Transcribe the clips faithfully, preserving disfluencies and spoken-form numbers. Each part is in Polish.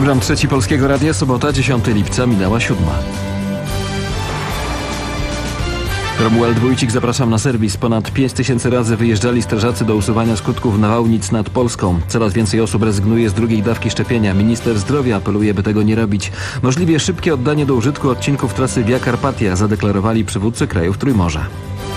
Program Trzeci Polskiego Radia, sobota, dziesiątego lipca, minęła siódma. Romuald Wójcik, zapraszam na serwis. Ponad pięć tysięcy razy wyjeżdżali strażacy do usuwania skutków nawałnic nad Polską. Coraz więcej osób rezygnuje z drugiej dawki szczepienia. Minister zdrowia apeluje, by tego nie robić. Możliwie szybkie oddanie do użytku odcinków trasy Via Carpatia, zadeklarowali przywódcy krajów Trójmorza.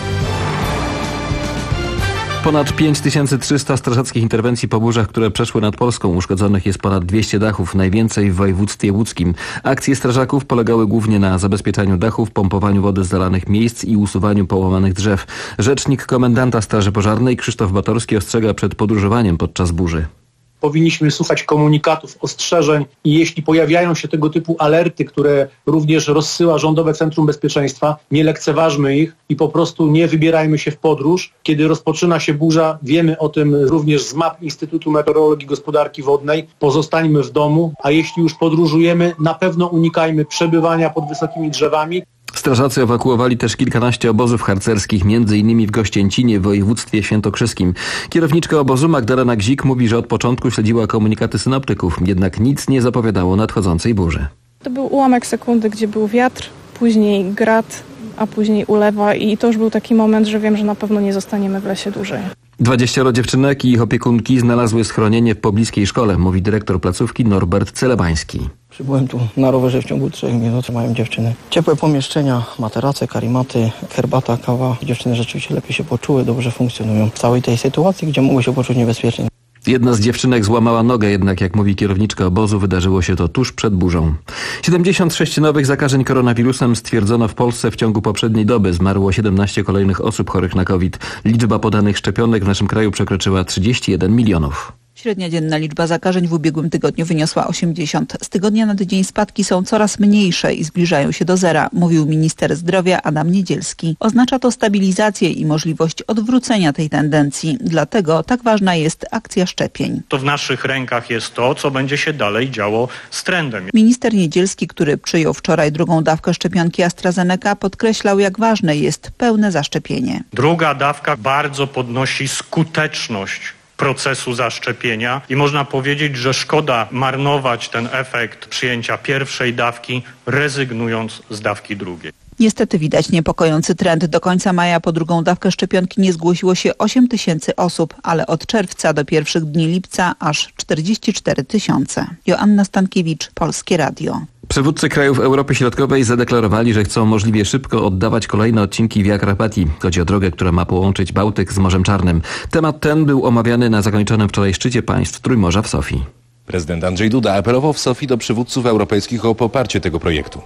Ponad pięć tysięcy trzysta strażackich interwencji po burzach, które przeszły nad Polską. Uszkodzonych jest ponad dwieście dachów, najwięcej w województwie łódzkim. Akcje strażaków polegały głównie na zabezpieczaniu dachów, pompowaniu wody z zalanych miejsc i usuwaniu połamanych drzew. Rzecznik komendanta Straży Pożarnej Krzysztof Batorski ostrzega przed podróżowaniem podczas burzy. Powinniśmy słuchać komunikatów, ostrzeżeń i jeśli pojawiają się tego typu alerty, które również rozsyła Rządowe Centrum Bezpieczeństwa, nie lekceważmy ich i po prostu nie wybierajmy się w podróż. Kiedy rozpoczyna się burza, wiemy o tym również z map Instytutu Meteorologii i Gospodarki Wodnej, pozostańmy w domu, a jeśli już podróżujemy, na pewno unikajmy przebywania pod wysokimi drzewami. Strażacy ewakuowali też kilkanaście obozów harcerskich, między innymi w Gościęcinie w województwie świętokrzyskim. Kierowniczka obozu Magdalena Gzik mówi, że od początku śledziła komunikaty synoptyków, jednak nic nie zapowiadało nadchodzącej burzy. To był ułamek sekundy, gdzie był wiatr, później grad, a później ulewa i to już był taki moment, że wiem, że na pewno nie zostaniemy w lesie dłużej. Dwadzieścioro dziewczynek i ich opiekunki znalazły schronienie w pobliskiej szkole, mówi dyrektor placówki Norbert Celebański. Przybyłem tu na rowerze w ciągu trzech minut, mają dziewczyny. Ciepłe pomieszczenia, materace, karimaty, herbata, kawa. Dziewczyny rzeczywiście lepiej się poczuły, dobrze funkcjonują w całej tej sytuacji, gdzie mogły się poczuć niebezpiecznie. Jedna z dziewczynek złamała nogę, jednak jak mówi kierowniczka obozu, wydarzyło się to tuż przed burzą. siedemdziesiąt sześć nowych zakażeń koronawirusem stwierdzono w Polsce w ciągu poprzedniej doby. Zmarło siedemnaście kolejnych osób chorych na COVID. Liczba podanych szczepionek w naszym kraju przekroczyła trzydzieści jeden milionów. Średnia dzienna liczba zakażeń w ubiegłym tygodniu wyniosła osiemdziesiąt. Z tygodnia na tydzień spadki są coraz mniejsze i zbliżają się do zera, mówił minister zdrowia Adam Niedzielski. Oznacza to stabilizację i możliwość odwrócenia tej tendencji. Dlatego tak ważna jest akcja szczepień. To w naszych rękach jest to, co będzie się dalej działo z trendem. Minister Niedzielski, który przyjął wczoraj drugą dawkę szczepionki AstraZeneca, podkreślał, jak ważne jest pełne zaszczepienie. Druga dawka bardzo podnosi skuteczność procesu zaszczepienia i można powiedzieć, że szkoda marnować ten efekt przyjęcia pierwszej dawki, rezygnując z dawki drugiej. Niestety widać niepokojący trend. Do końca maja po drugą dawkę szczepionki nie zgłosiło się osiem tysięcy osób, ale od czerwca do pierwszych dni lipca aż czterdzieści cztery tysiące. Joanna Stankiewicz, Polskie Radio. Przywódcy krajów Europy Środkowej zadeklarowali, że chcą możliwie szybko oddawać kolejne odcinki Via Carpatii. Chodzi o drogę, która ma połączyć Bałtyk z Morzem Czarnym. Temat ten był omawiany na zakończonym wczoraj szczycie państw Trójmorza w Sofii. Prezydent Andrzej Duda apelował w Sofii do przywódców europejskich o poparcie tego projektu.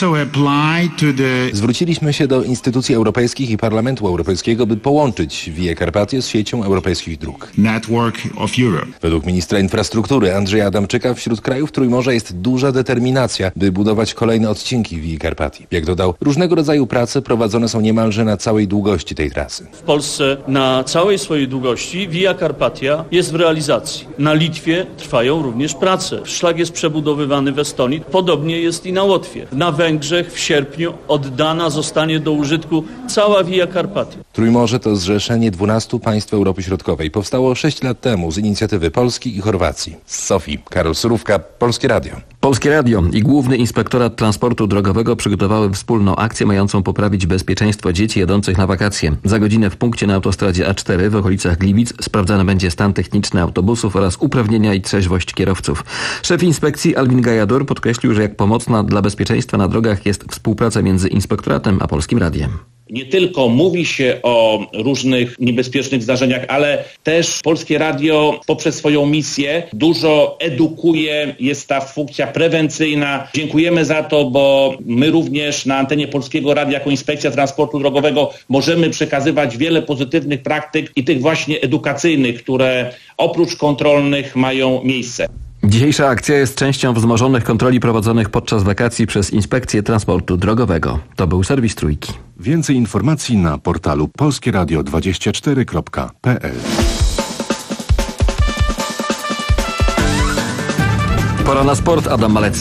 Zwróciliśmy się do instytucji europejskich i Parlamentu Europejskiego, by połączyć Via Carpatię z siecią europejskich dróg. Według ministra infrastruktury Andrzeja Adamczyka wśród krajów Trójmorza jest duża determinacja, by budować kolejne odcinki Via Carpatii. Jak dodał, różnego rodzaju prace prowadzone są niemalże na całej długości tej trasy. W Polsce na całej swojej długości Via Carpatia jest w realizacji. Na Litwie trwają również prace. Szlak jest przebudowywany w Estonii. Podobnie jest i na Łotwie. Na Węgrzech w sierpniu oddana zostanie do użytku cała Via Carpatia. Trójmorze to zrzeszenie dwunastu państw Europy Środkowej. Powstało sześć lat temu z inicjatywy Polski i Chorwacji. Z Sofii, Karol Surówka, Polskie Radio. Polskie Radio i Główny Inspektorat Transportu Drogowego przygotowały wspólną akcję mającą poprawić bezpieczeństwo dzieci jadących na wakacje. Za godzinę w punkcie na autostradzie A cztery w okolicach Gliwic sprawdzany będzie stan techniczny autobusów oraz uprawnienia i trzeźwość kierowców. Szef inspekcji Alvin Gajadur podkreślił, że jak pomocna dla bezpieczeństwa na drogach jest współpraca między Inspektoratem a Polskim Radiem. Nie tylko mówi się o różnych niebezpiecznych zdarzeniach, ale też Polskie Radio poprzez swoją misję dużo edukuje, jest ta funkcja prewencyjna. Dziękujemy za to, bo my również na antenie Polskiego Radia jako Inspekcja Transportu Drogowego możemy przekazywać wiele pozytywnych praktyk i tych właśnie edukacyjnych, które oprócz kontrolnych mają miejsce. Dzisiejsza akcja jest częścią wzmożonych kontroli prowadzonych podczas wakacji przez Inspekcję Transportu Drogowego. To był serwis Trójki. Więcej informacji na portalu polskieradio dwadzieścia cztery kropka p l. Pora na sport, Adam Malecki.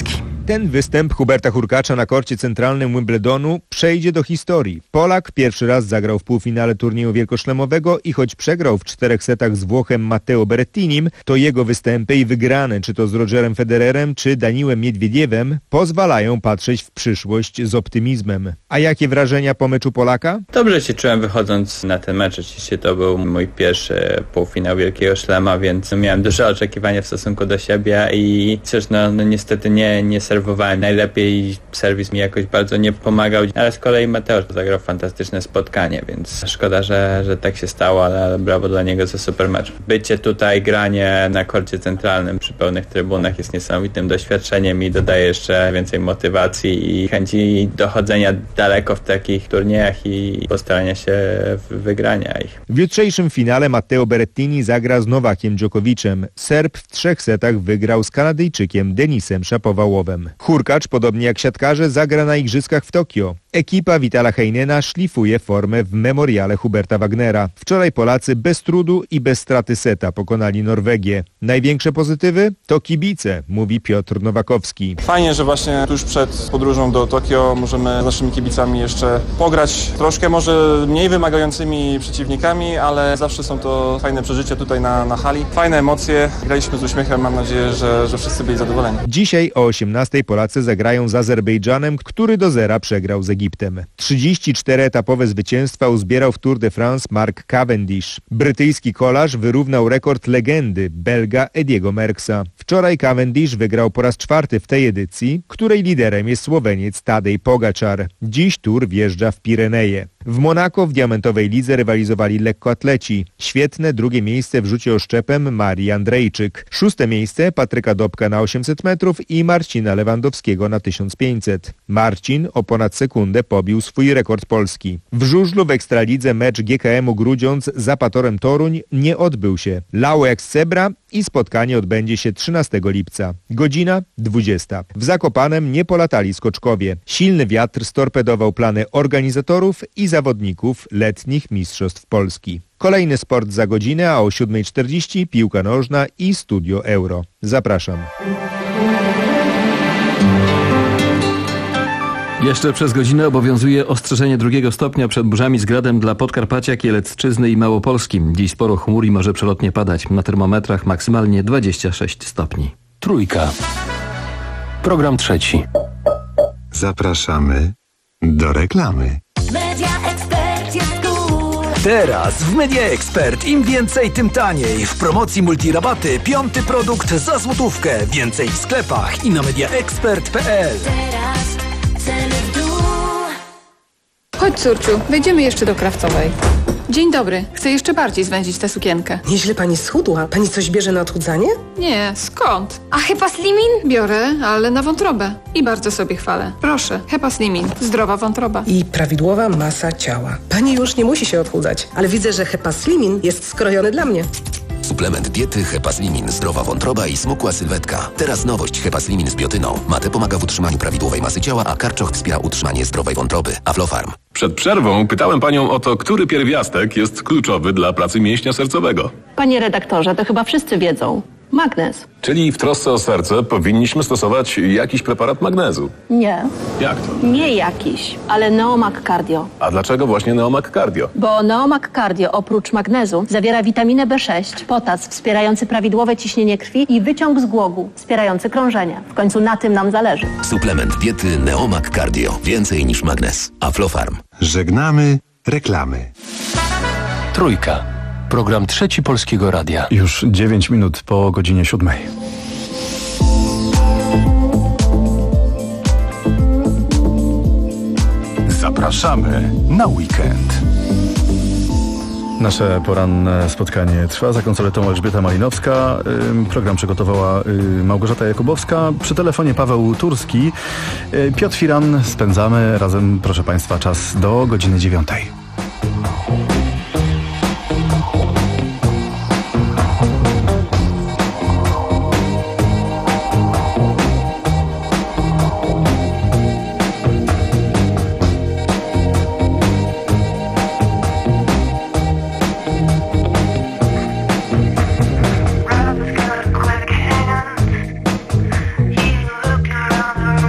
Ten występ Huberta Hurkacza na korcie centralnym Wimbledonu przejdzie do historii. Polak pierwszy raz zagrał w półfinale turnieju wielkoszlemowego i choć przegrał w czterech setach z Włochem Matteo Berrettinim, to jego występy i wygrane, czy to z Rogerem Federerem, czy Daniłem Miedwiediewem, pozwalają patrzeć w przyszłość z optymizmem. A jakie wrażenia po meczu Polaka? Dobrze się czułem wychodząc na ten mecz. Oczywiście to był mój pierwszy półfinał Wielkiego Szlema, więc miałem duże oczekiwania w stosunku do siebie i cóż, no, no niestety nie, nie serwowałem najlepiej, serwis mi jakoś bardzo nie pomagał, ale z kolei Mateusz zagrał fantastyczne spotkanie, więc szkoda, że, że tak się stało, ale brawo dla niego za super mecz. Bycie tutaj, granie na korcie centralnym przy pełnych trybunach jest niesamowitym doświadczeniem i dodaje jeszcze więcej motywacji i chęci dochodzenia daleko w takich turniejach i postarania się w wygrania ich. W jutrzejszym finale Matteo Berrettini zagra z Nowakiem Dżokowiczem. Serb w trzech setach wygrał z Kanadyjczykiem Denisem Szapowałowem. Hurkacz, podobnie jak siatkarze, zagra na igrzyskach w Tokio. Ekipa Vitala Heinena szlifuje formę w memoriale Huberta Wagnera. Wczoraj Polacy bez trudu i bez straty seta pokonali Norwegię. Największe pozytywy to kibice, mówi Piotr Nowakowski. Fajnie, że właśnie tuż przed podróżą do Tokio możemy z naszymi kibicami jeszcze pograć troszkę może mniej wymagającymi przeciwnikami, ale zawsze są to fajne przeżycia tutaj na, na hali. Fajne emocje, graliśmy z uśmiechem, mam nadzieję, że, że wszyscy byli zadowoleni. Dzisiaj o osiemnastej Polacy zagrają z Azerbejdżanem, który do zera przegrał z Egiptem. trzydzieści cztery etapowe zwycięstwa uzbierał w Tour de France Mark Cavendish. Brytyjski kolarz wyrównał rekord legendy Belga Ediego Merckxa. Wczoraj Cavendish wygrał po raz czwarty w tej edycji, której liderem jest Słoweniec Tadej Pogačar. Dziś Tour wjeżdża w Pireneje. W Monako w diamentowej lidze rywalizowali lekkoatleci. Świetne drugie miejsce w rzucie oszczepem Marii Andrejczyk. Szóste miejsce Patryka Dobka na osiemset metrów i Marcina Lewandowskiego na tysiąc pięćset. Marcin o ponad sekundę pobił swój rekord polski. W żużlu w Ekstralidze mecz G K M-u Grudziądz z Zapatorem Toruń nie odbył się. Lało jak z cebra i spotkanie odbędzie się trzynastego lipca. Godzina dwudziesta. W Zakopanem nie polatali skoczkowie. Silny wiatr storpedował plany organizatorów i zawodników letnich mistrzostw Polski. Kolejny sport za godzinę, a o siódma czterdzieści piłka nożna i Studio Euro. Zapraszam. Jeszcze przez godzinę obowiązuje ostrzeżenie drugiego stopnia przed burzami z gradem dla Podkarpacia, Kielecczyzny i Małopolski. Dziś sporo chmur i może przelotnie padać. Na termometrach maksymalnie dwadzieścia sześć stopni. Trójka. Program trzeci. Zapraszamy do reklamy. Media Expert jest cool. Teraz w Media Expert im więcej, tym taniej. W promocji multirabaty piąty produkt za złotówkę. Więcej w sklepach i na mediaexpert kropka p l. Teraz ceny w dół. Chodź, córciu, wejdziemy jeszcze do Krawcowej. Dzień dobry. Chcę jeszcze bardziej zwędzić tę sukienkę. Nieźle pani schudła. Pani coś bierze na odchudzanie? Nie, skąd? A Hepaslimin? Biorę, ale na wątrobę. I bardzo sobie chwalę. Proszę, Hepaslimin. Zdrowa wątroba. I prawidłowa masa ciała. Pani już nie musi się odchudzać, ale widzę, że Hepaslimin jest skrojony dla mnie. Suplement diety Hepaslimin, zdrowa wątroba i smukła sylwetka. Teraz nowość Hepaslimin z biotyną. Mate pomaga w utrzymaniu prawidłowej masy ciała, a karczoch wspiera utrzymanie zdrowej wątroby. Aflofarm. Przed przerwą pytałem panią o to, który pierwiastek jest kluczowy dla pracy mięśnia sercowego. Panie redaktorze, to chyba wszyscy wiedzą. Magnez. Czyli w trosce o serce powinniśmy stosować jakiś preparat magnezu. Nie. Jak to? Nie jakiś, ale Neomag Cardio. A dlaczego właśnie Neomag Cardio? Bo Neomag Cardio oprócz magnezu zawiera witaminę B sześć, potas wspierający prawidłowe ciśnienie krwi i wyciąg z głogu wspierający krążenie. W końcu na tym nam zależy. Suplement diety Neomag Cardio. Więcej niż magnez. Aflofarm. Żegnamy reklamy. Trójka. Program trzeci Polskiego Radia. Już dziewięć minut po godzinie siódmej. Zapraszamy na weekend. Nasze poranne spotkanie trwa. Za konsoletą Elżbieta Malinowska. Program przygotowała Małgorzata Jakubowska. Przy telefonie Paweł Turski. Piotr Firan. Spędzamy razem, proszę Państwa, czas do godziny dziewiątej. Rob has got a quick hand. He looked around the room.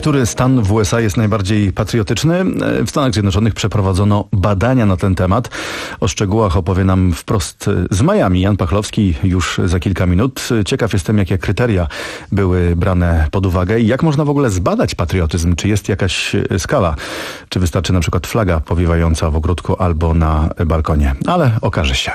Który stan w U S A jest najbardziej patriotyczny? W Stanach Zjednoczonych przeprowadzono badania na ten temat. O szczegółach opowie nam wprost z Miami Jan Pachlowski już za kilka minut. Ciekaw jestem, jakie kryteria były brane pod uwagę i jak można w ogóle zbadać patriotyzm. Czy jest jakaś skala? Czy wystarczy na przykład flaga powiewająca w ogródku albo na balkonie? Ale okaże się.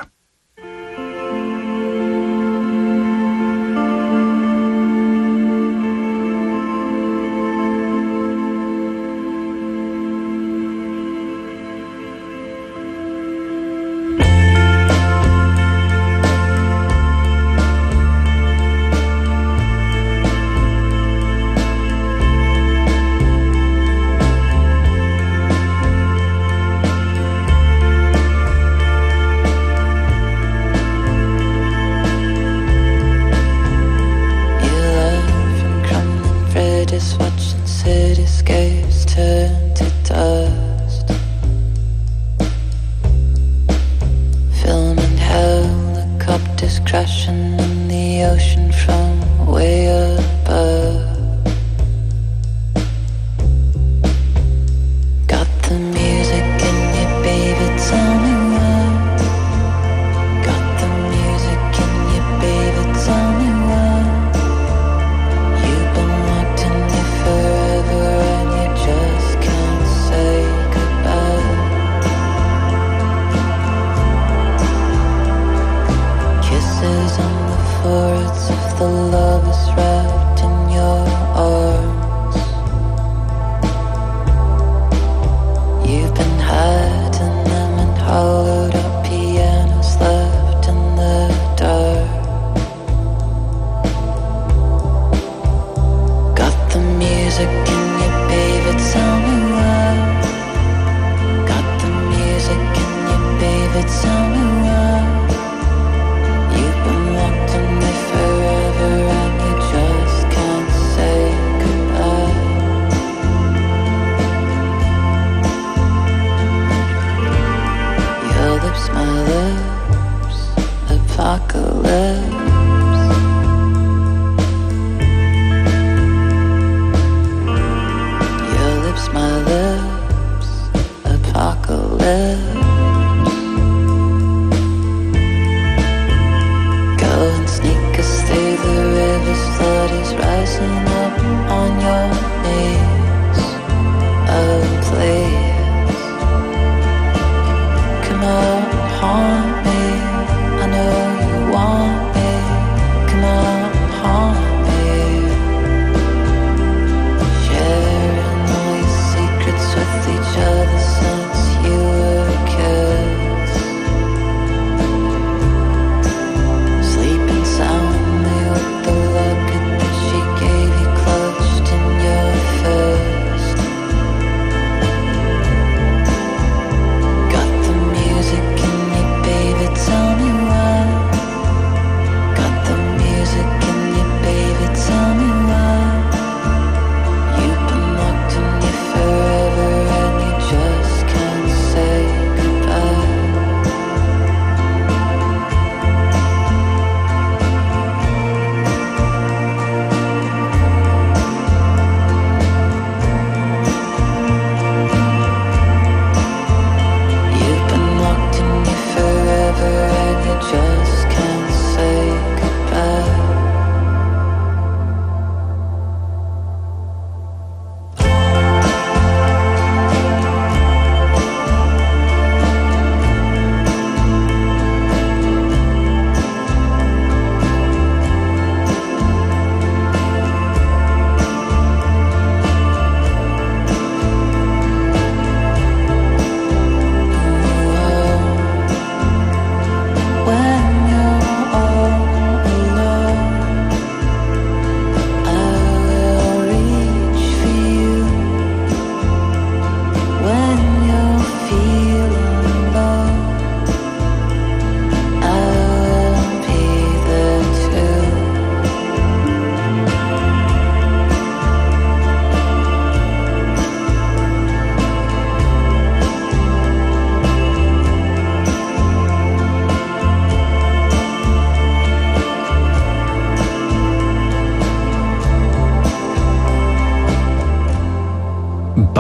Sharing all your secrets with each other since you were a kid.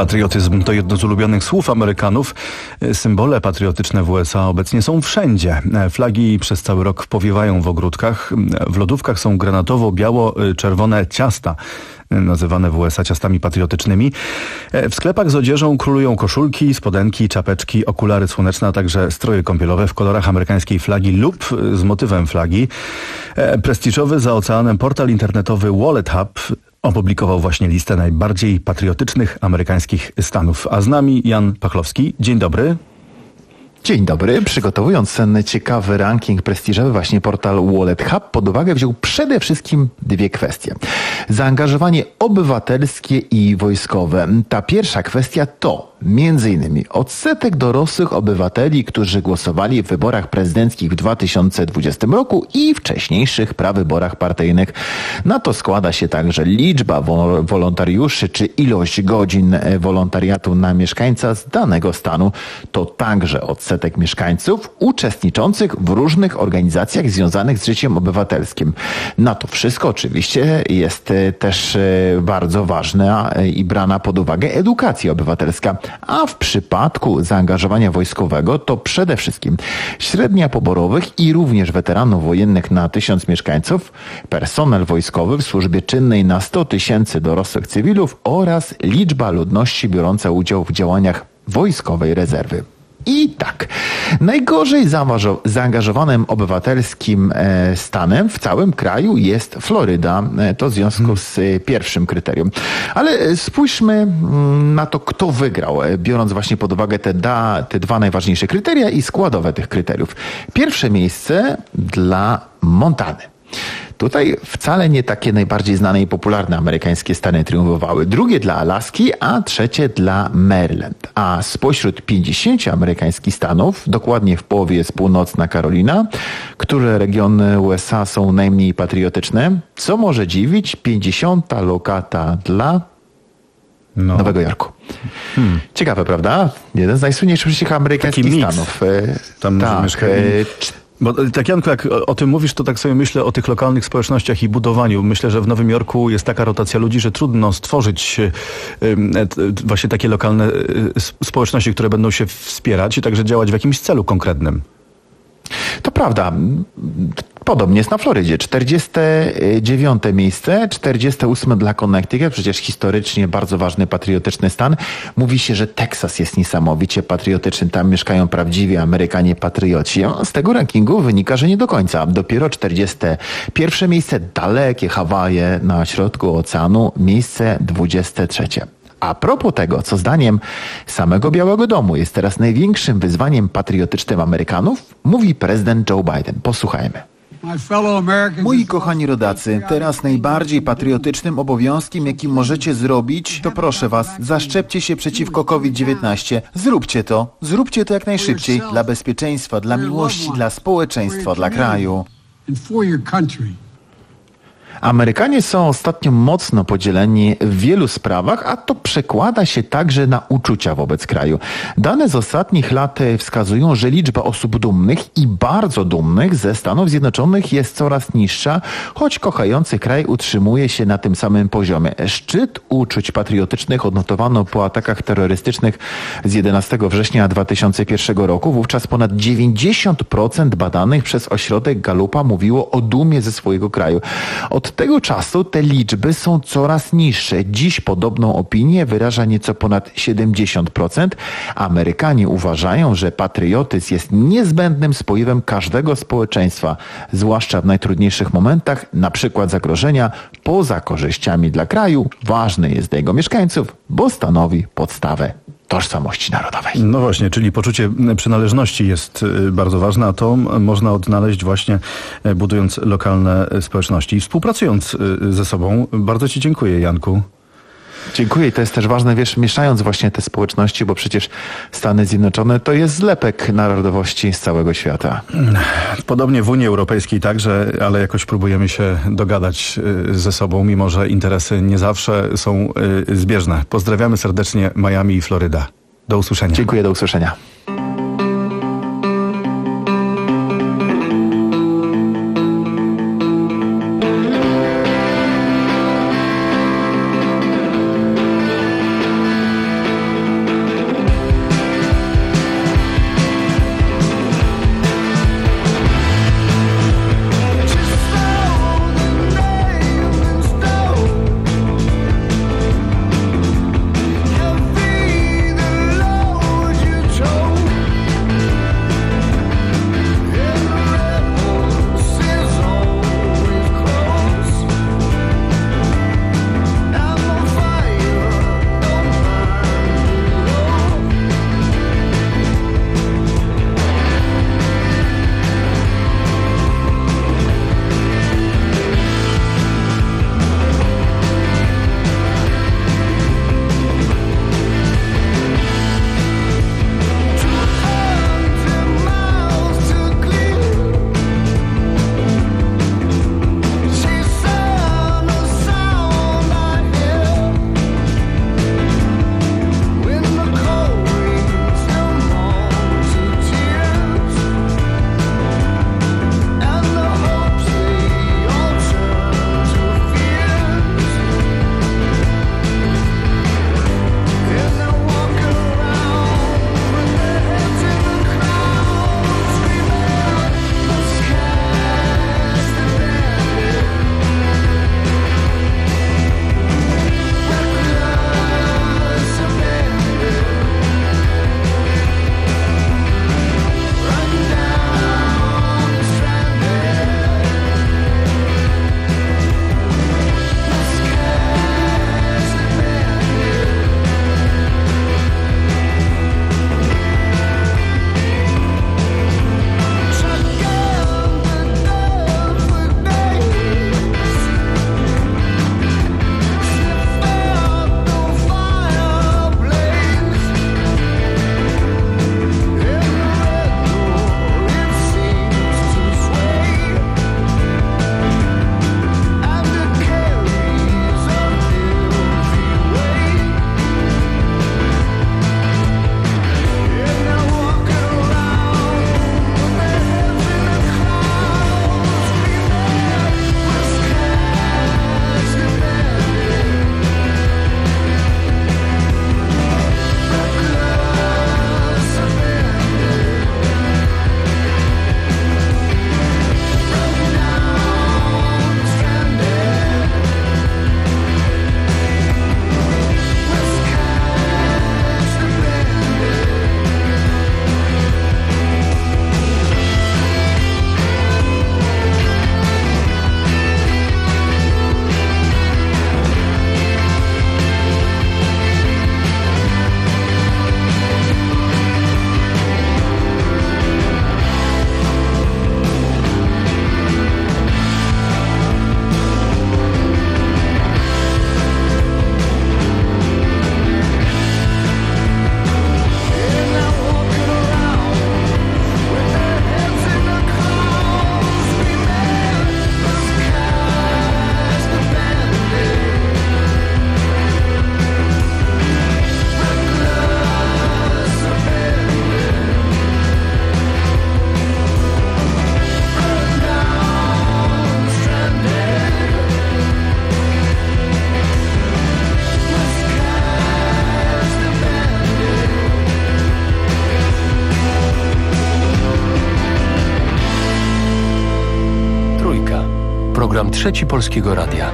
Patriotyzm to jedno z ulubionych słów Amerykanów. Symbole patriotyczne w U S A obecnie są wszędzie. Flagi przez cały rok powiewają w ogródkach. W lodówkach są granatowo-biało-czerwone ciasta, nazywane w U S A ciastami patriotycznymi. W sklepach z odzieżą królują koszulki, spodenki, czapeczki, okulary słoneczne, a także stroje kąpielowe w kolorach amerykańskiej flagi lub z motywem flagi. Prestiżowy za oceanem portal internetowy Wallet Hub opublikował właśnie listę najbardziej patriotycznych amerykańskich stanów. A z nami Jan Pachlowski. Dzień dobry. Dzień dobry. Przygotowując ten ciekawy ranking prestiżowy, właśnie portal Wallet Hub pod uwagę wziął przede wszystkim dwie kwestie. Zaangażowanie obywatelskie i wojskowe. Ta pierwsza kwestia to między innymi odsetek dorosłych obywateli, którzy głosowali w wyborach prezydenckich w dwa tysiące dwudziestym roku i wcześniejszych prawyborach partyjnych. Na to składa się także liczba wolontariuszy czy ilość godzin wolontariatu na mieszkańca z danego stanu. To także odsetek mieszkańców uczestniczących w różnych organizacjach związanych z życiem obywatelskim. Na to wszystko oczywiście jest też bardzo ważna i brana pod uwagę edukacja obywatelska. A w przypadku zaangażowania wojskowego to przede wszystkim średnia poborowych i również weteranów wojennych na tysiąc mieszkańców, personel wojskowy w służbie czynnej na sto tysięcy dorosłych cywilów oraz liczba ludności biorąca udział w działaniach wojskowej rezerwy. I tak, najgorzej zaangażowanym obywatelskim stanem w całym kraju jest Floryda. To w związku z pierwszym kryterium. Ale spójrzmy na to, kto wygrał, biorąc właśnie pod uwagę te, da, te dwa najważniejsze kryteria i składowe tych kryteriów. Pierwsze miejsce dla Montany. Tutaj wcale nie takie najbardziej znane i popularne amerykańskie stany triumfowały. Drugie dla Alaski, a trzecie dla Maryland. A spośród pięćdziesięciu amerykańskich stanów, dokładnie w połowie jest północna Karolina, które regiony U S A są najmniej patriotyczne. Co może dziwić, pięćdziesiąta lokata dla no. Nowego Jorku. Hmm. Ciekawe, prawda? Jeden z najsłynniejszych amerykańskich stanów. Tam tak, mieszkają. Bo tak, Janku, jak o tym mówisz, to tak sobie myślę o tych lokalnych społecznościach i budowaniu. Myślę, że w Nowym Jorku jest taka rotacja ludzi, że trudno stworzyć właśnie takie lokalne społeczności, które będą się wspierać i także działać w jakimś celu konkretnym. To prawda. Podobnie jest na Florydzie. czterdzieste dziewiąte miejsce, czterdzieste ósme dla Connecticut, przecież historycznie bardzo ważny, patriotyczny stan. Mówi się, że Teksas jest niesamowicie patriotyczny. Tam mieszkają prawdziwi Amerykanie patrioci. Z tego rankingu wynika, że nie do końca. Dopiero czterdzieste pierwsze miejsce, dalekie Hawaje na środku oceanu, miejsce dwudzieste trzecie. A propos tego, co zdaniem samego Białego Domu jest teraz największym wyzwaniem patriotycznym Amerykanów, mówi prezydent Joe Biden. Posłuchajmy. Moi kochani rodacy, teraz najbardziej patriotycznym obowiązkiem, jaki możecie zrobić, to proszę was, zaszczepcie się przeciwko COVID dziewiętnaście. Zróbcie to. Zróbcie to jak najszybciej. Dla bezpieczeństwa, dla miłości, dla społeczeństwa, dla kraju. Amerykanie są ostatnio mocno podzieleni w wielu sprawach, a to przekłada się także na uczucia wobec kraju. Dane z ostatnich lat wskazują, że liczba osób dumnych i bardzo dumnych ze Stanów Zjednoczonych jest coraz niższa, choć kochający kraj utrzymuje się na tym samym poziomie. Szczyt uczuć patriotycznych odnotowano po atakach terrorystycznych z jedenastego września dwa tysiące pierwszego roku. Wówczas ponad dziewięćdziesiąt procent badanych przez ośrodek Gallupa mówiło o dumie ze swojego kraju. Od Od tego czasu te liczby są coraz niższe. Dziś podobną opinię wyraża nieco ponad siedemdziesiąt procent. Amerykanie uważają, że patriotyzm jest niezbędnym spojewem każdego społeczeństwa, zwłaszcza w najtrudniejszych momentach, na przykład zagrożenia, poza korzyściami dla kraju. Ważny jest dla jego mieszkańców, bo stanowi podstawę tożsamości narodowej. No właśnie, czyli poczucie przynależności jest bardzo ważne, a to można odnaleźć właśnie budując lokalne społeczności i współpracując ze sobą. Bardzo ci dziękuję, Janku. Dziękuję i to jest też ważne, wiesz, mieszając właśnie te społeczności, bo przecież Stany Zjednoczone to jest zlepek narodowości z całego świata. Podobnie w Unii Europejskiej także, ale jakoś próbujemy się dogadać ze sobą, mimo że interesy nie zawsze są zbieżne. Pozdrawiamy serdecznie Miami i Floryda. Do usłyszenia. Dziękuję, do usłyszenia. Program Trzeci Polskiego Radia.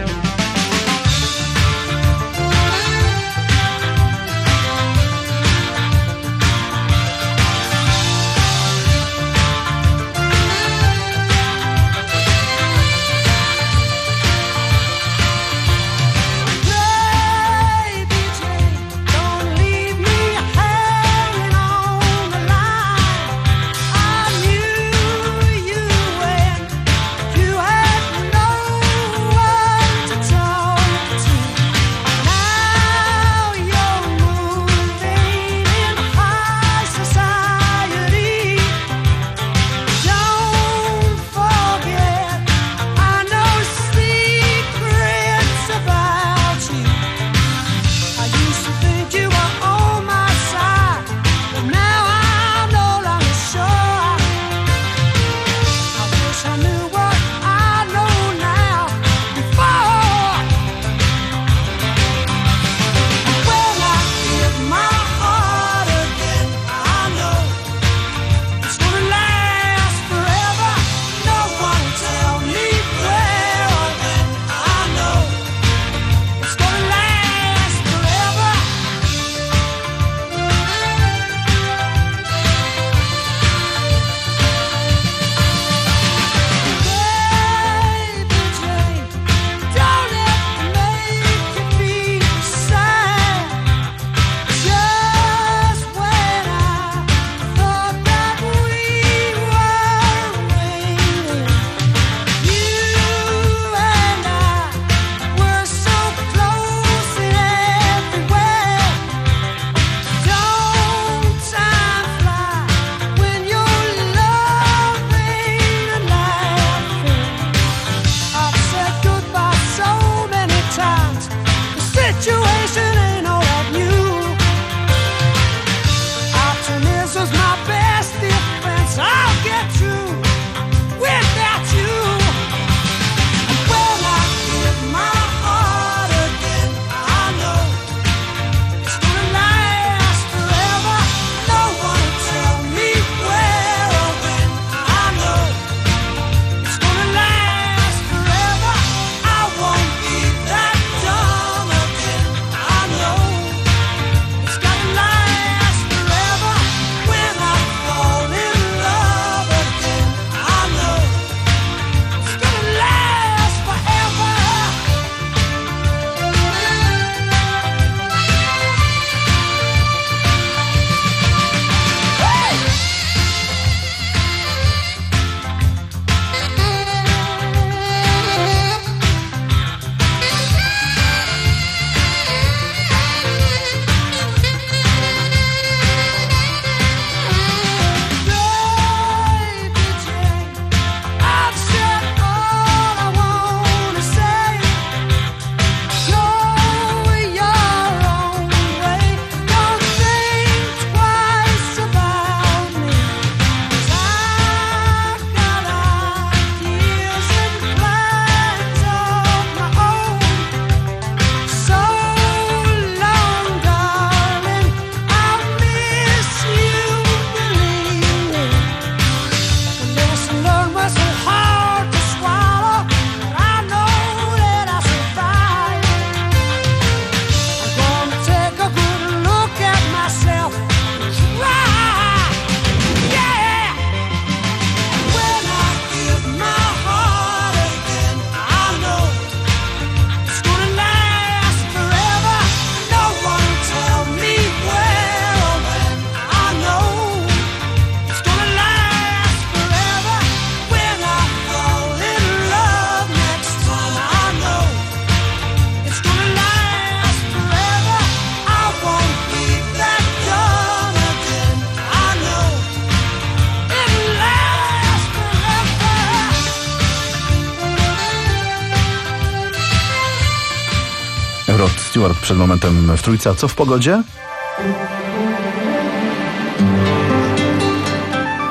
Rod Stewart przed momentem w Trójce. A co w pogodzie?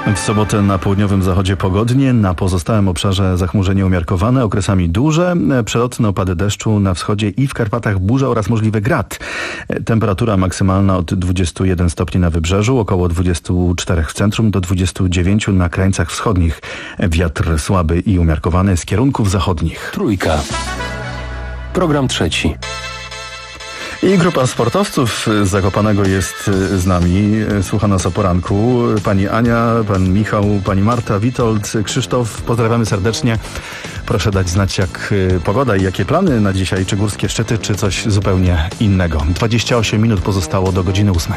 W sobotę na południowym zachodzie pogodnie, na pozostałym obszarze zachmurzenie umiarkowane, okresami duże, przelotne opady deszczu na wschodzie i w Karpatach burza oraz możliwy grad. Temperatura maksymalna od dwudziestu jeden stopni na wybrzeżu, około dwudziestu czterech w centrum do dwudziestu dziewięciu na krańcach wschodnich. Wiatr słaby i umiarkowany z kierunków zachodnich. Trójka. Program trzeci. I grupa sportowców z Zakopanego jest z nami. Słucha nas o poranku. Pani Ania, pan Michał, pani Marta, Witold, Krzysztof. Pozdrawiamy serdecznie. Proszę dać znać, jak pogoda i jakie plany na dzisiaj. Czy górskie szczyty, czy coś zupełnie innego. dwadzieścia osiem minut pozostało do godziny ósmej.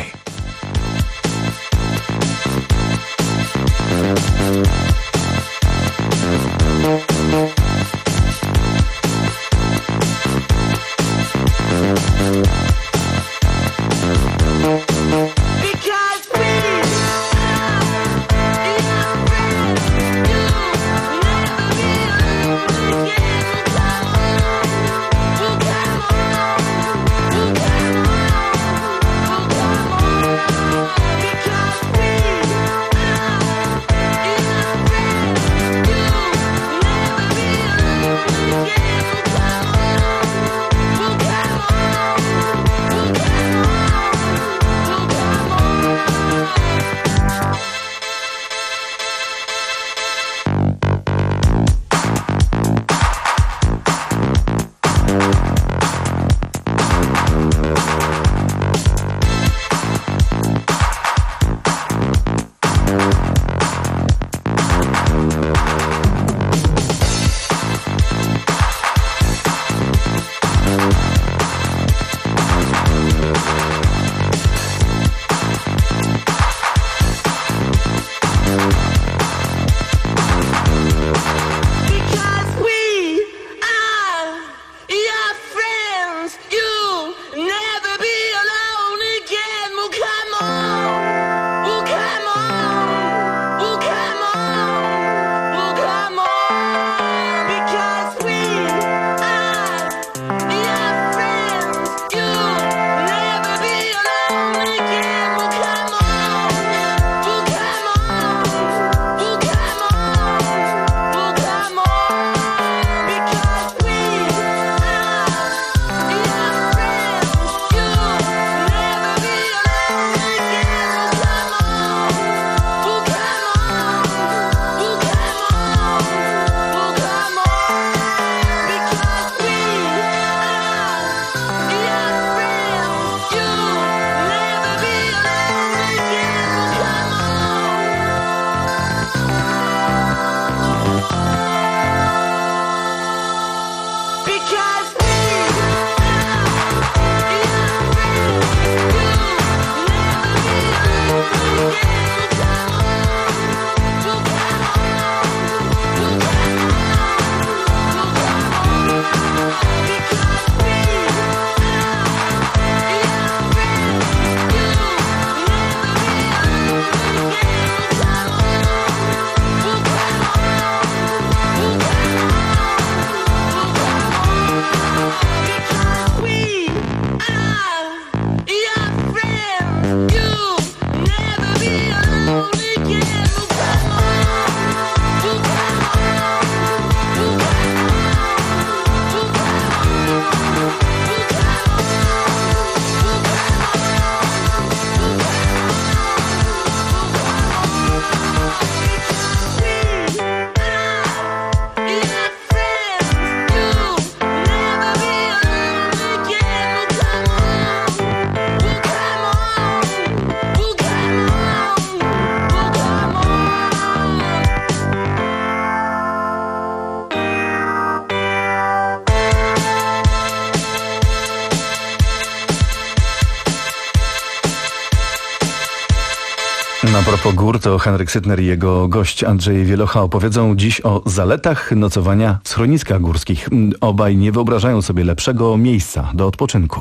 A propos gór, to Henryk Sytner i jego gość Andrzej Wielocha opowiedzą dziś o zaletach nocowania w schroniskach górskich. Obaj nie wyobrażają sobie lepszego miejsca do odpoczynku.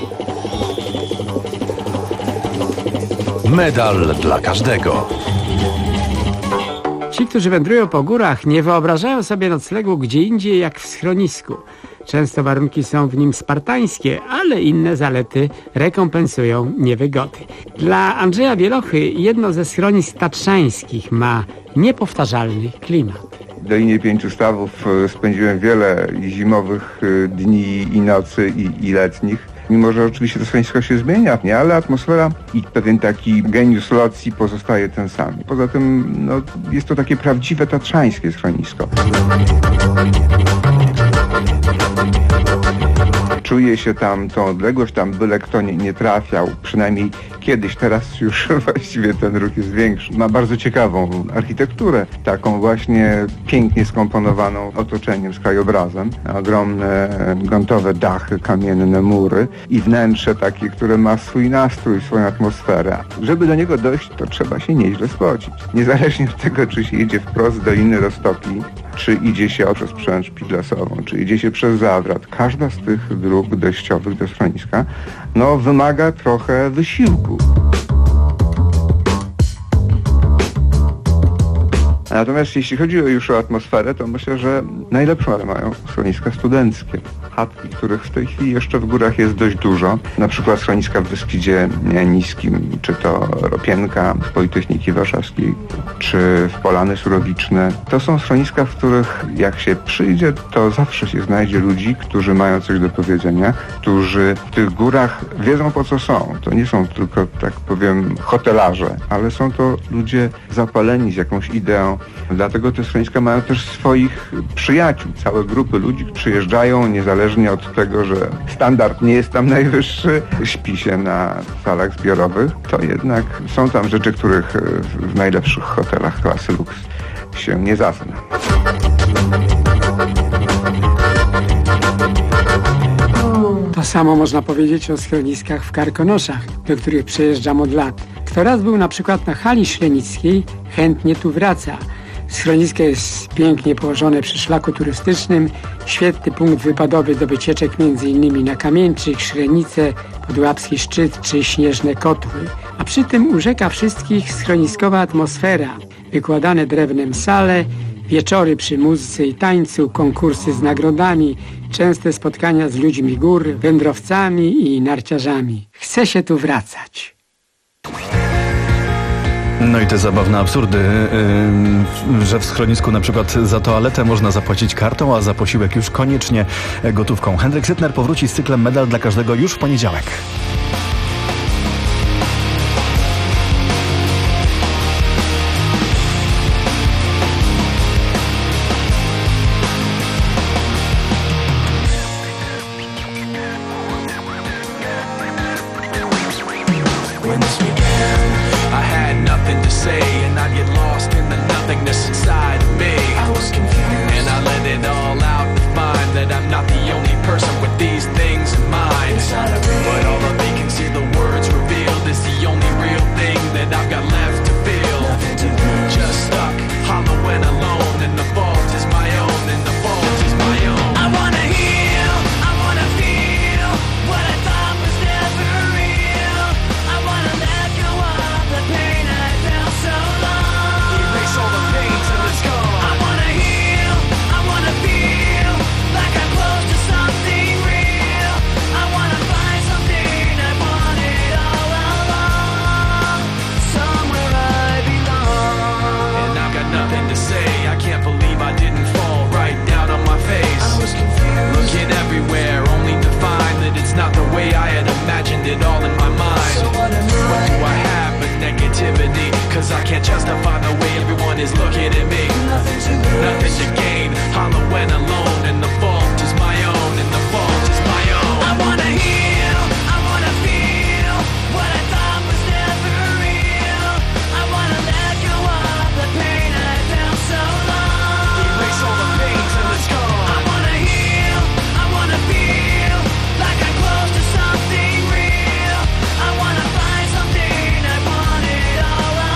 Medal dla każdego. Ci, którzy wędrują po górach, nie wyobrażają sobie noclegu gdzie indziej jak w schronisku. Często warunki są w nim spartańskie, ale inne zalety rekompensują niewygody. Dla Andrzeja Bielochy jedno ze schronisk tatrzańskich ma niepowtarzalny klimat. W Dolinie Pięciu Stawów spędziłem wiele zimowych dni i nocy i, i letnich. Mimo że oczywiście to schronisko się zmienia, nie? Ale atmosfera i pewien taki geniusz locji pozostaje ten sam. Poza tym no, jest to takie prawdziwe tatrzańskie schronisko. Czuje się tam tą odległość, tam byle kto nie, nie trafiał, przynajmniej kiedyś, teraz już właściwie ten ruch jest większy. Ma bardzo ciekawą architekturę, taką właśnie pięknie skomponowaną otoczeniem z krajobrazem. Ogromne gruntowe dachy, kamienne mury i wnętrze takie, które ma swój nastrój, swoją atmosferę. Żeby do niego dojść, to trzeba się nieźle spocić. Niezależnie od tego, czy się idzie wprost z Doliny Roztoki, czy idzie się przez Przęcz Pidlasową, czy idzie się przez Zawrat. Każda z tych dróg dojściowych do schroniska no, wymaga trochę wysiłku. Natomiast jeśli chodzi już o atmosferę, to myślę, że najlepszą mają schroniska studenckie. Chatki, których w tej chwili jeszcze w górach jest dość dużo. Na przykład schroniska w Beskidzie Niskim, czy to Ropienka z Politechniki Warszawskiej, czy w Polany Surowiczne. To są schroniska, w których jak się przyjdzie, to zawsze się znajdzie ludzi, którzy mają coś do powiedzenia, którzy w tych górach wiedzą, po co są. To nie są tylko, tak powiem, hotelarze, ale są to ludzie zapaleni z jakąś ideą. Dlatego te schroniska mają też swoich przyjaciół. Całe grupy ludzi przyjeżdżają, niezależnie od tego, że standard nie jest tam najwyższy, śpi się na salach zbiorowych, to jednak są tam rzeczy, których w najlepszych hotelach klasy luks się nie zazna. To samo można powiedzieć o schroniskach w Karkonoszach, do których przejeżdżam od lat. Kto raz był na przykład na hali ślenickiej, chętnie tu wraca. Schronisko jest pięknie położone przy szlaku turystycznym, świetny punkt wypadowy do wycieczek m.in. na Kamieńczyk, Szrenice, Podłapski Szczyt czy Śnieżne Kotły. A przy tym urzeka wszystkich schroniskowa atmosfera, wykładane drewnem sale, wieczory przy muzyce i tańcu, konkursy z nagrodami, częste spotkania z ludźmi gór, wędrowcami i narciarzami. Chce się tu wracać. No i te zabawne absurdy, yy, że w schronisku na przykład za toaletę można zapłacić kartą, a za posiłek już koniecznie gotówką. Henryk Sytner powróci z cyklem Medal dla każdego już w poniedziałek.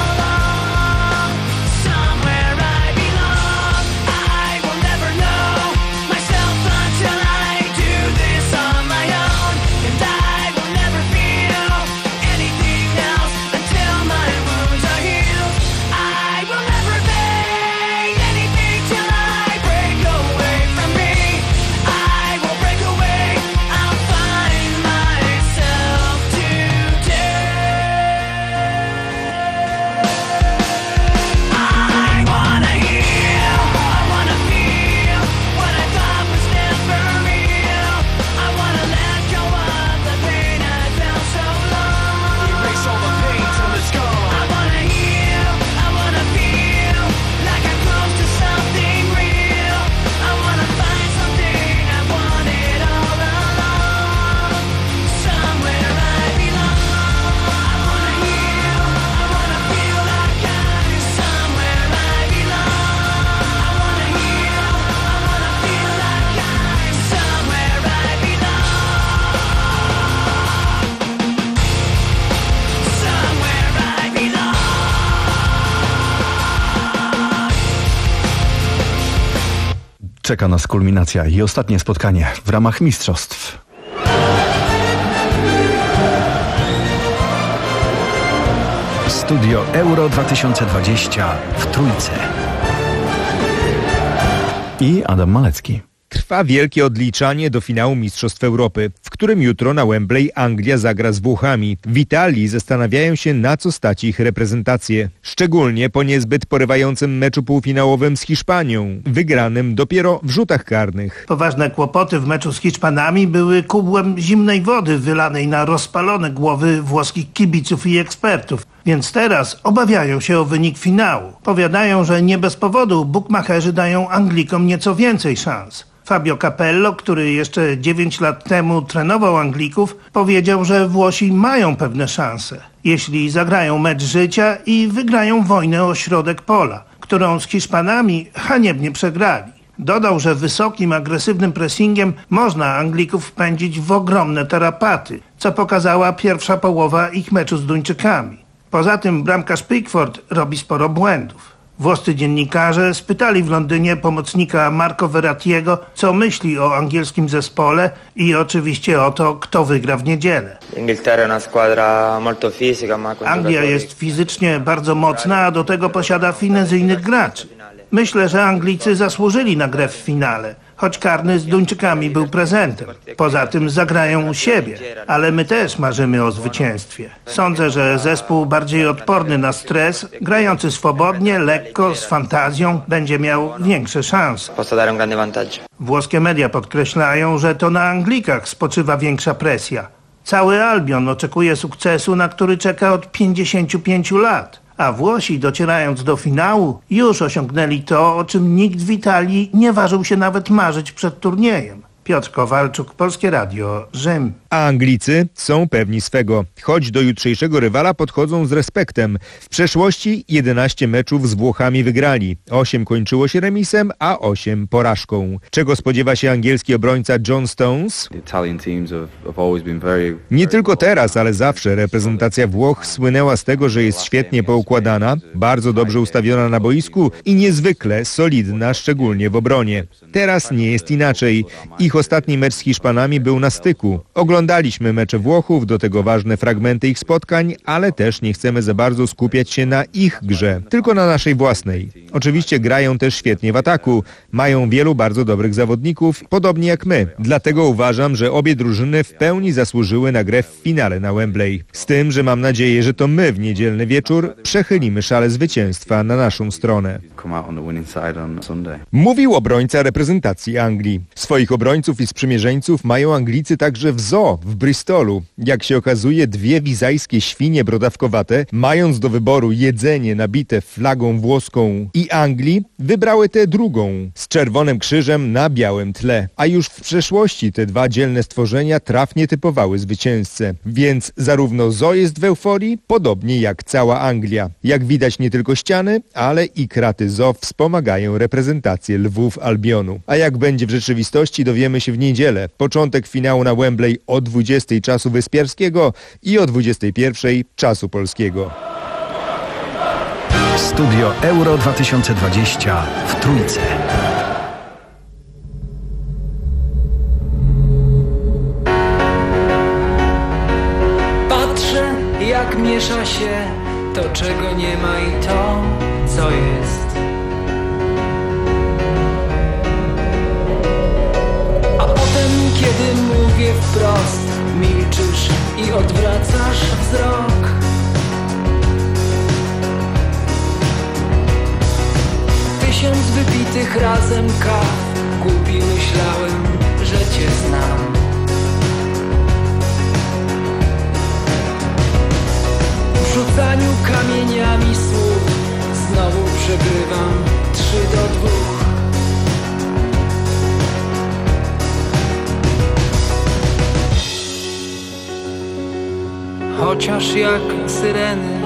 Somewhere I belong. I will never know Czeka nas kulminacja i ostatnie spotkanie w ramach mistrzostw. Studio Euro dwa tysiące dwadzieścia w Trójce. I Adam Malecki. Trwa wielkie odliczanie do finału Mistrzostw Europy, w którym jutro na Wembley Anglia zagra z Włochami. W Italii zastanawiają się, na co stać ich reprezentację. Szczególnie po niezbyt porywającym meczu półfinałowym z Hiszpanią, wygranym dopiero w rzutach karnych. Poważne kłopoty w meczu z Hiszpanami były kubłem zimnej wody wylanej na rozpalone głowy włoskich kibiców i ekspertów. Więc teraz obawiają się o wynik finału. Powiadają, że nie bez powodu bukmacherzy dają Anglikom nieco więcej szans. Fabio Capello, który jeszcze dziewięć lat temu trenował Anglików, powiedział, że Włosi mają pewne szanse, jeśli zagrają mecz życia i wygrają wojnę o środek pola, którą z Hiszpanami haniebnie przegrali. Dodał, że wysokim, agresywnym pressingiem można Anglików wpędzić w ogromne tarapaty, co pokazała pierwsza połowa ich meczu z Duńczykami. Poza tym bramkarz Pickford robi sporo błędów. Włoscy dziennikarze spytali w Londynie pomocnika Marco Verrattiego, co myśli o angielskim zespole i oczywiście o to, kto wygra w niedzielę. Anglia jest fizycznie bardzo mocna, a do tego posiada finezyjnych graczy. Myślę, że Anglicy zasłużyli na grę w finale, choć karny z Duńczykami był prezentem. Poza tym zagrają u siebie, ale my też marzymy o zwycięstwie. Sądzę, że zespół bardziej odporny na stres, grający swobodnie, lekko, z fantazją, będzie miał większe szanse. Włoskie media podkreślają, że to na Anglikach spoczywa większa presja. Cały Albion oczekuje sukcesu, na który czeka od pięćdziesięciu pięciu lat. A Włosi, docierając do finału, już osiągnęli to, o czym nikt w Italii nie ważył się nawet marzyć przed turniejem. Piotr Kowalczuk, Polskie Radio, Rzym. A Anglicy są pewni swego, choć do jutrzejszego rywala podchodzą z respektem. W przeszłości jedenaście meczów z Włochami wygrali. osiem kończyło się remisem, a osiem porażką. Czego spodziewa się angielski obrońca John Stones? Nie tylko teraz, ale zawsze reprezentacja Włoch słynęła z tego, że jest świetnie poukładana, bardzo dobrze ustawiona na boisku i niezwykle solidna, szczególnie w obronie. Teraz nie jest inaczej. Ich ostatni mecz z Hiszpanami był na styku. Oglądaliśmy mecze Włochów, do tego ważne fragmenty ich spotkań, ale też nie chcemy za bardzo skupiać się na ich grze, tylko na naszej własnej. Oczywiście grają też świetnie w ataku, mają wielu bardzo dobrych zawodników, podobnie jak my. Dlatego uważam, że obie drużyny w pełni zasłużyły na grę w finale na Wembley. Z tym, że mam nadzieję, że to my w niedzielny wieczór przechylimy szale zwycięstwa na naszą stronę. Mówił obrońca reprezentacji Anglii. Swoich obrońców i sprzymierzeńców mają Anglicy także w zoo w Bristolu. Jak się okazuje, dwie wizajskie świnie brodawkowate, mając do wyboru jedzenie nabite flagą włoską i Anglii, wybrały tę drugą, z czerwonym krzyżem na białym tle. A już w przeszłości te dwa dzielne stworzenia trafnie typowały zwycięzcę. Więc zarówno zoo jest w euforii, podobnie jak cała Anglia. Jak widać, nie tylko ściany, ale i kraty zoo wspomagają reprezentację Lwów Albionu. A jak będzie w rzeczywistości, dowiemy się w niedzielę. Początek finału na Wembley o dwudziestej czasu wyspiarskiego i o dwudziestej pierwszej czasu polskiego. Studio Euro dwa tysiące dwadzieścia w Trójce. Patrzę, jak miesza się to, czego nie ma i to, co jest. A potem, kiedy mówię wprost, milczysz i odwracasz wzrok. Tysiąc wypitych razem kaw, głupi myślałem, że cię znam. W rzucaniu kamieniami słów znowu przegrywam trzy do dwóch. Chociaż jak syreny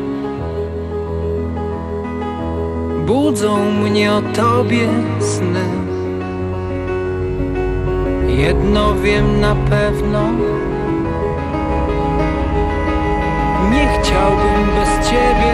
budzą mnie o tobie sny. Jedno wiem na pewno, nie chciałbym bez ciebie.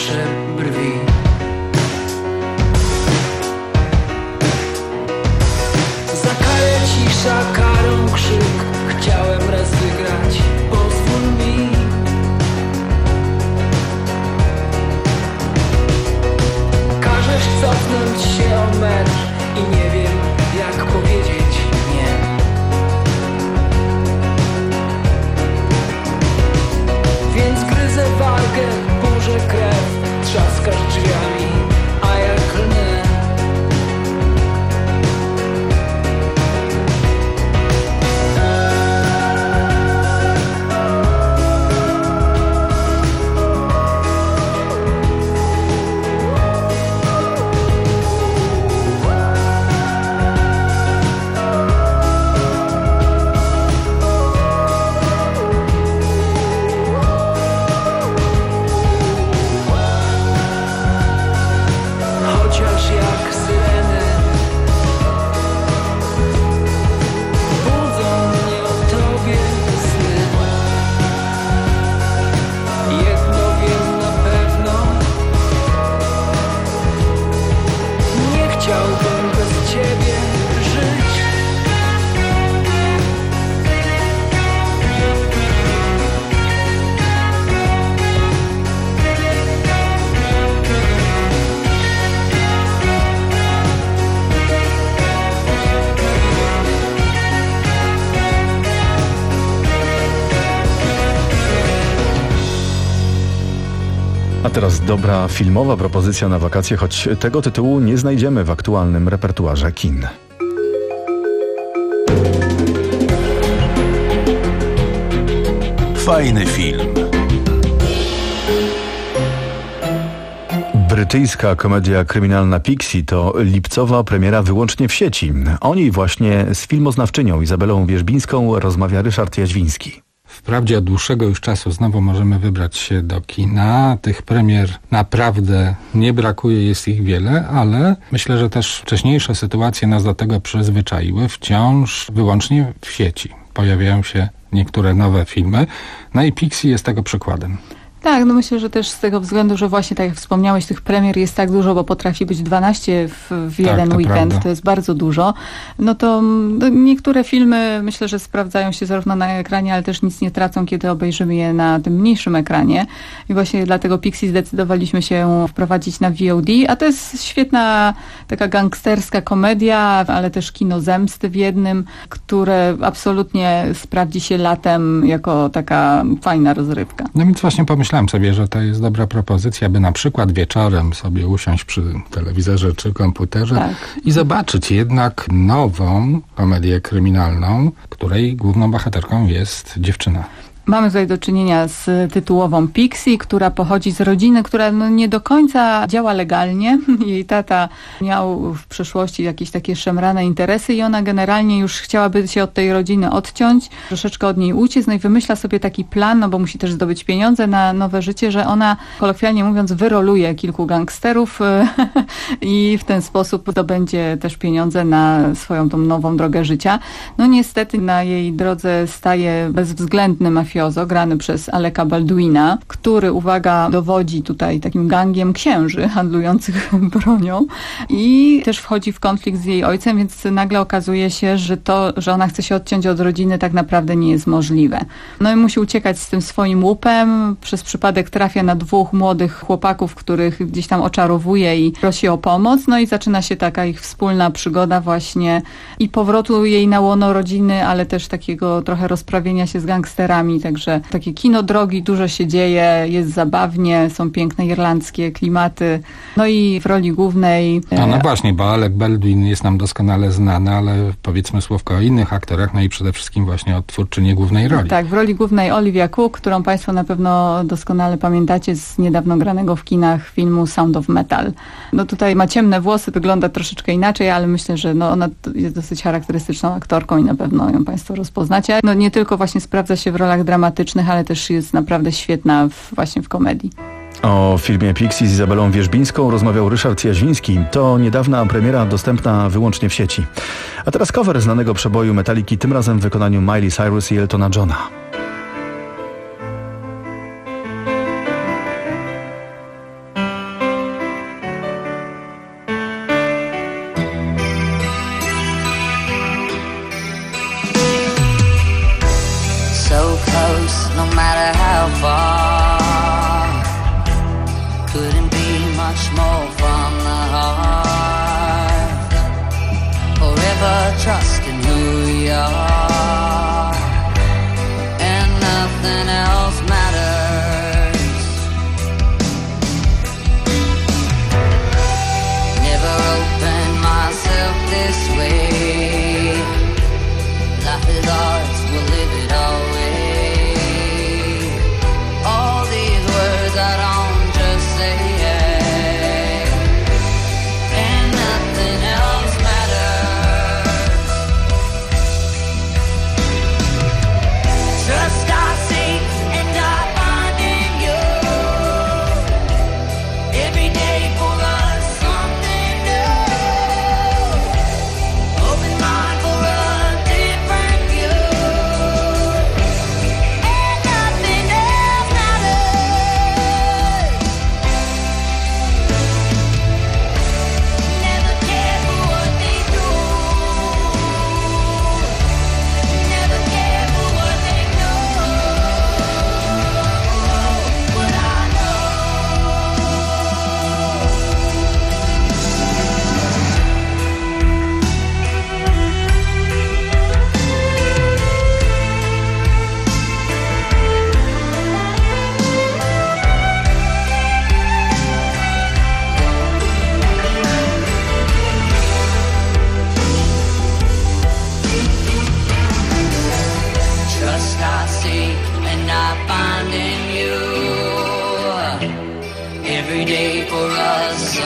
nasze brwi. Za karę cisza, karą krzyk. Chciałem raz wygrać, pozwól mi. Każesz cofnąć się o metr i nie wiem jak powiedzieć nie. Więc gryzę walkę, burzę krew, trzaskasz drzwiami, a ja klnę. A teraz dobra filmowa propozycja na wakacje, choć tego tytułu nie znajdziemy w aktualnym repertuarze kin. Fajny film. Brytyjska komedia kryminalna Pixie to lipcowa premiera wyłącznie w sieci. O niej właśnie z filmoznawczynią Izabelą Wierzbińską rozmawia Ryszard Jaźwiński. Wprawdzie od dłuższego już czasu znowu możemy wybrać się do kina. Tych premier naprawdę nie brakuje, jest ich wiele, ale myślę, że też wcześniejsze sytuacje nas do tego przyzwyczaiły. Wciąż wyłącznie w sieci pojawiają się niektóre nowe filmy. No i Pixie jest tego przykładem. Tak, no myślę, że też z tego względu, że właśnie tak jak wspomniałeś, tych premier jest tak dużo, bo potrafi być dwanaście w, w jeden tak, to weekend, prawda. To jest bardzo dużo. No to no, niektóre filmy myślę, że sprawdzają się zarówno na ekranie, ale też nic nie tracą, kiedy obejrzymy je na tym mniejszym ekranie. I właśnie dlatego Pixie zdecydowaliśmy się wprowadzić na V O D, a to jest świetna taka gangsterska komedia, ale też kino zemsty w jednym, które absolutnie sprawdzi się latem jako taka fajna rozrywka. No więc właśnie pomyślałem sobie, że to jest dobra propozycja, by na przykład wieczorem sobie usiąść przy telewizorze czy komputerze tak. i zobaczyć jednak nową komedię kryminalną, której główną bohaterką jest dziewczyna. Mamy tutaj do czynienia z tytułową Pixie, która pochodzi z rodziny, która no nie do końca działa legalnie. Jej tata miał w przeszłości jakieś takie szemrane interesy i ona generalnie już chciałaby się od tej rodziny odciąć, troszeczkę od niej uciec, no i wymyśla sobie taki plan, no bo musi też zdobyć pieniądze na nowe życie, że ona, kolokwialnie mówiąc, wyroluje kilku gangsterów i w ten sposób zdobędzie też pieniądze na swoją tą nową drogę życia. No niestety na jej drodze staje bezwzględny mafiozo, grany przez Aleka Baldwina, który, uwaga, dowodzi tutaj takim gangiem księży handlujących bronią i też wchodzi w konflikt z jej ojcem, więc nagle okazuje się, że to, że ona chce się odciąć od rodziny, tak naprawdę nie jest możliwe. No i musi uciekać z tym swoim łupem. Przez przypadek trafia na dwóch młodych chłopaków, których gdzieś tam oczarowuje i prosi o pomoc. No i zaczyna się taka ich wspólna przygoda właśnie i powrotu jej na łono rodziny, ale też takiego trochę rozprawienia się z gangsterami. Także takie kino drogi, dużo się dzieje, jest zabawnie, są piękne irlandzkie klimaty. No i w roli głównej... A no właśnie, bo Alec Baldwin jest nam doskonale znany, ale powiedzmy słówko o innych aktorach, no i przede wszystkim właśnie o twórczyni głównej roli. Tak, w roli głównej Olivia Cook, którą Państwo na pewno doskonale pamiętacie z niedawno granego w kinach filmu Sound of Metal. No tutaj ma ciemne włosy, wygląda troszeczkę inaczej, ale myślę, że no ona jest dosyć charakterystyczną aktorką i na pewno ją Państwo rozpoznacie. No nie tylko właśnie sprawdza się w rolach dramatycznych, ale też jest naprawdę świetna w, właśnie w komedii. O filmie Pixie z Izabelą Wierzbińską rozmawiał Ryszard Jaźwiński. To niedawna premiera dostępna wyłącznie w sieci. A teraz cover znanego przeboju Metaliki, tym razem w wykonaniu Miley Cyrus i Eltona Johna.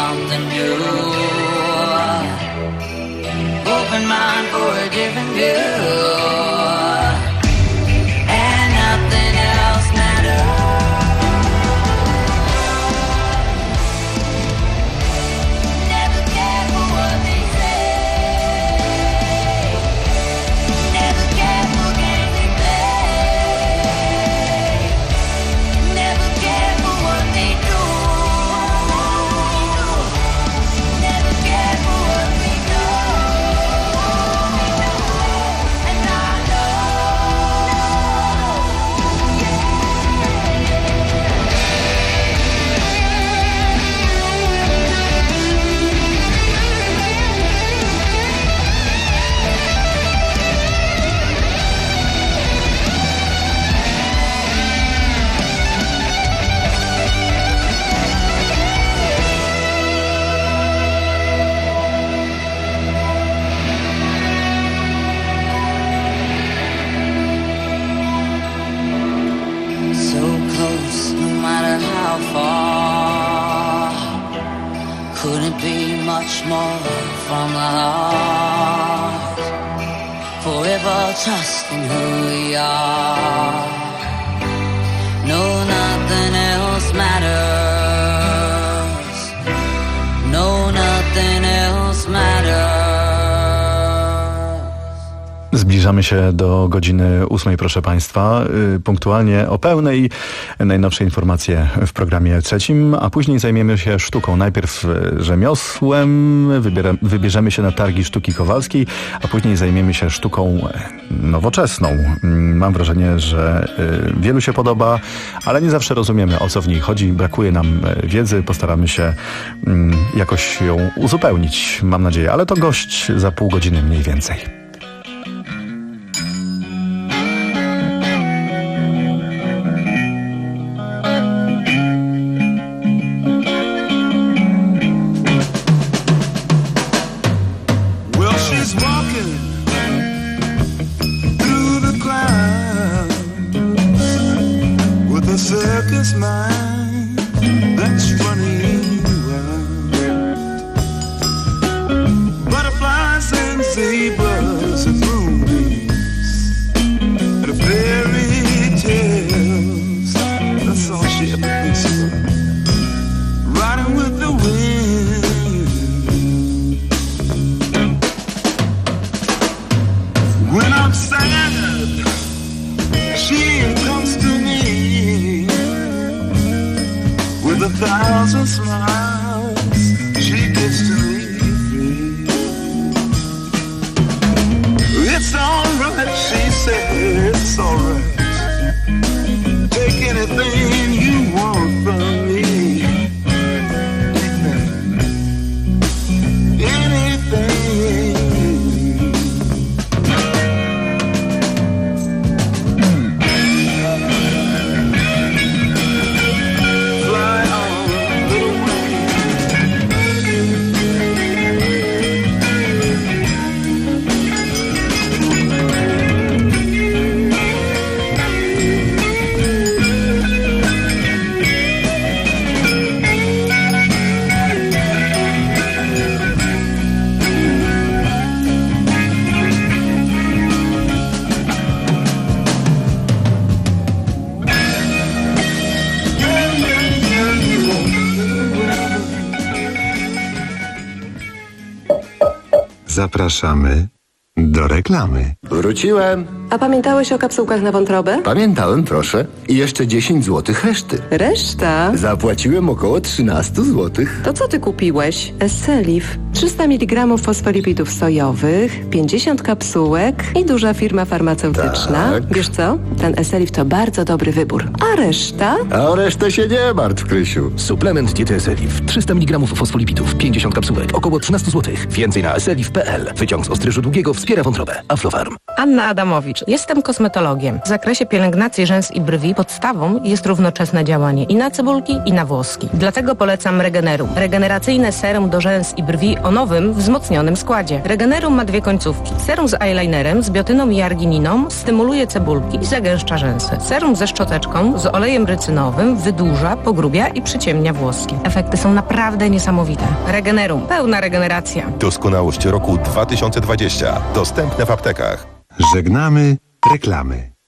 something new. Open mind for a different view. And nothing else matters. Never care for what they say. Never care for games they play. Never care for what they do. Never care for what we know. And I so close, no matter how far. Couldn't be much more from the heart. Forever trusting who we are. No, nothing else matters. No, nothing else matters. Zbliżamy się do godziny ósmej, proszę Państwa. Yy, punktualnie o pełnej. Najnowsze informacje w programie trzecim, a później zajmiemy się sztuką. Najpierw rzemiosłem, wybiera, wybierzemy się na targi sztuki kowalskiej, a później zajmiemy się sztuką nowoczesną. Mam wrażenie, że yy, wielu się podoba, ale nie zawsze rozumiemy, o co w niej chodzi. Brakuje nam wiedzy, postaramy się yy, jakoś ją uzupełnić, mam nadzieję. Ale to gość za pół godziny mniej więcej. Circus mind that's running wild. Butterflies and zebras and moonbeams and fairy tales. That's all she ever thinks about. Riding with the wind. When I'm sad, she comes to me with a thousand smiles. She gives to me free. It's alright, she said, it's alright. Take anything you want from me. Anything. Zapraszamy do reklamy. Wróciłem. A pamiętałeś o kapsułkach na wątrobę? Pamiętałem, proszę. I jeszcze dziesięć złotych reszty. Reszta? Zapłaciłem około trzynaście złotych. To co ty kupiłeś? Esselif. trzysta miligramów fosfolipidów sojowych, pięćdziesiąt kapsułek i duża firma farmaceutyczna. Tak. Wiesz co? Ten Esselif to bardzo dobry wybór. A reszta? A o resztę się nie martw, Krysiu. Suplement diety Esselif. trzysta miligramów fosfolipidów, pięćdziesiąt kapsułek, około trzynaście złotych. Więcej na esselif kropka p l. Wyciąg z ostryżu długiego wspiera wątrobę. Aflofarm. Anna Adamowicz. Wręcz. Jestem kosmetologiem. W zakresie pielęgnacji rzęs i brwi podstawą jest równoczesne działanie i na cebulki, i na włoski. Dlatego polecam Regenerum. Regeneracyjne serum do rzęs i brwi o nowym, wzmocnionym składzie. Regenerum ma dwie końcówki. Serum z eyelinerem, z biotyną i argininą stymuluje cebulki i zagęszcza rzęsy. Serum ze szczoteczką, z olejem rycynowym wydłuża, pogrubia i przyciemnia włoski. Efekty są naprawdę niesamowite. Regenerum. Pełna regeneracja. Doskonałość roku dwa tysiące dwudziesty. Dostępne w aptekach. Żegnamy reklamy.